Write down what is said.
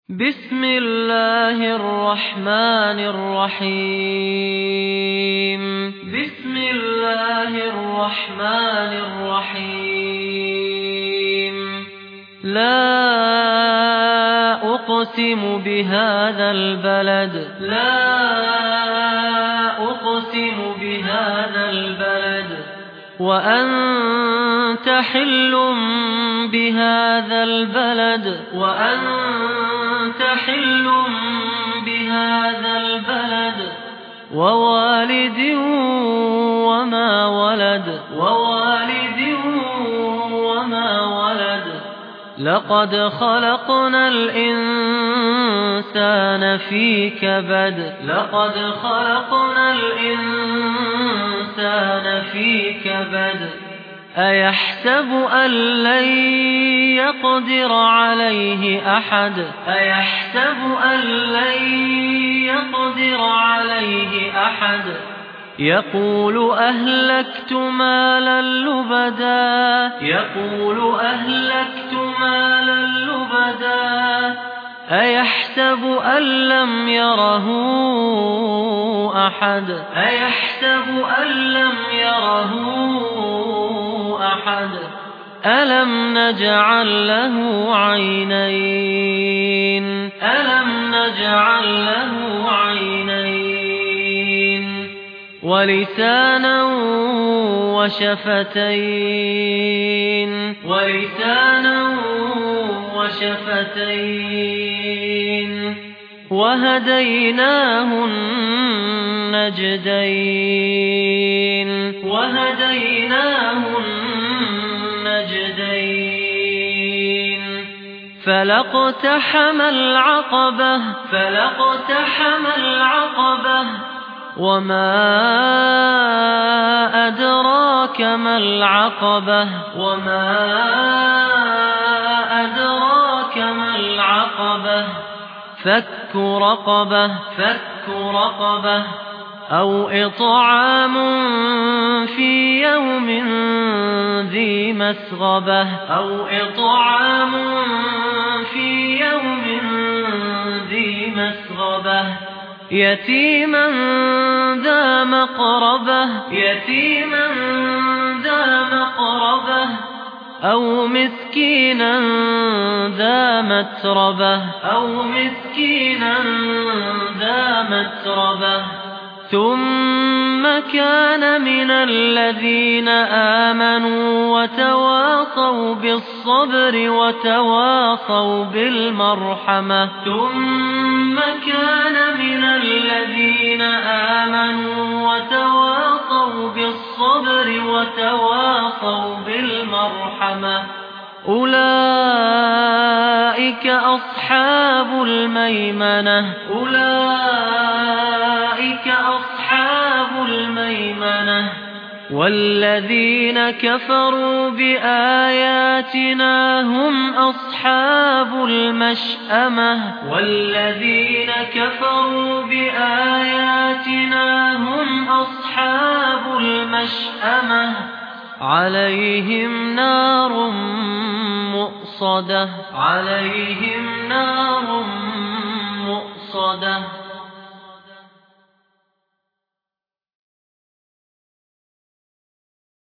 بسم الله الرحمن الرحيم بسم الله الرحمن الرحيم لا أقسم بهذا البلد وأنت حل بهذا البلد ووالد وما ولد لقد خلقنا الإنسان في كبد أيحسب أن لن يقدر عليه أحد يقول أهلكت مالا لبدا أيحسب أن لم يره أحد ألم نجعل له عينين ولسانا وشفتين وهديناه النجدين فلاقتحم العقبة وما أدراك ما العقبة فك رقبة أو إطعام في يوم ذي مسغبة يتيما ذا مقربة أو مسكينا ذا متربة ثم كان من الذين آمنوا وتواصوا بالصبر وتواصوا بالمرحمة أولئك أصحاب الميمنة والذين كفروا بآياتنا هم أصحاب المشأمة عليهم نار مؤصدة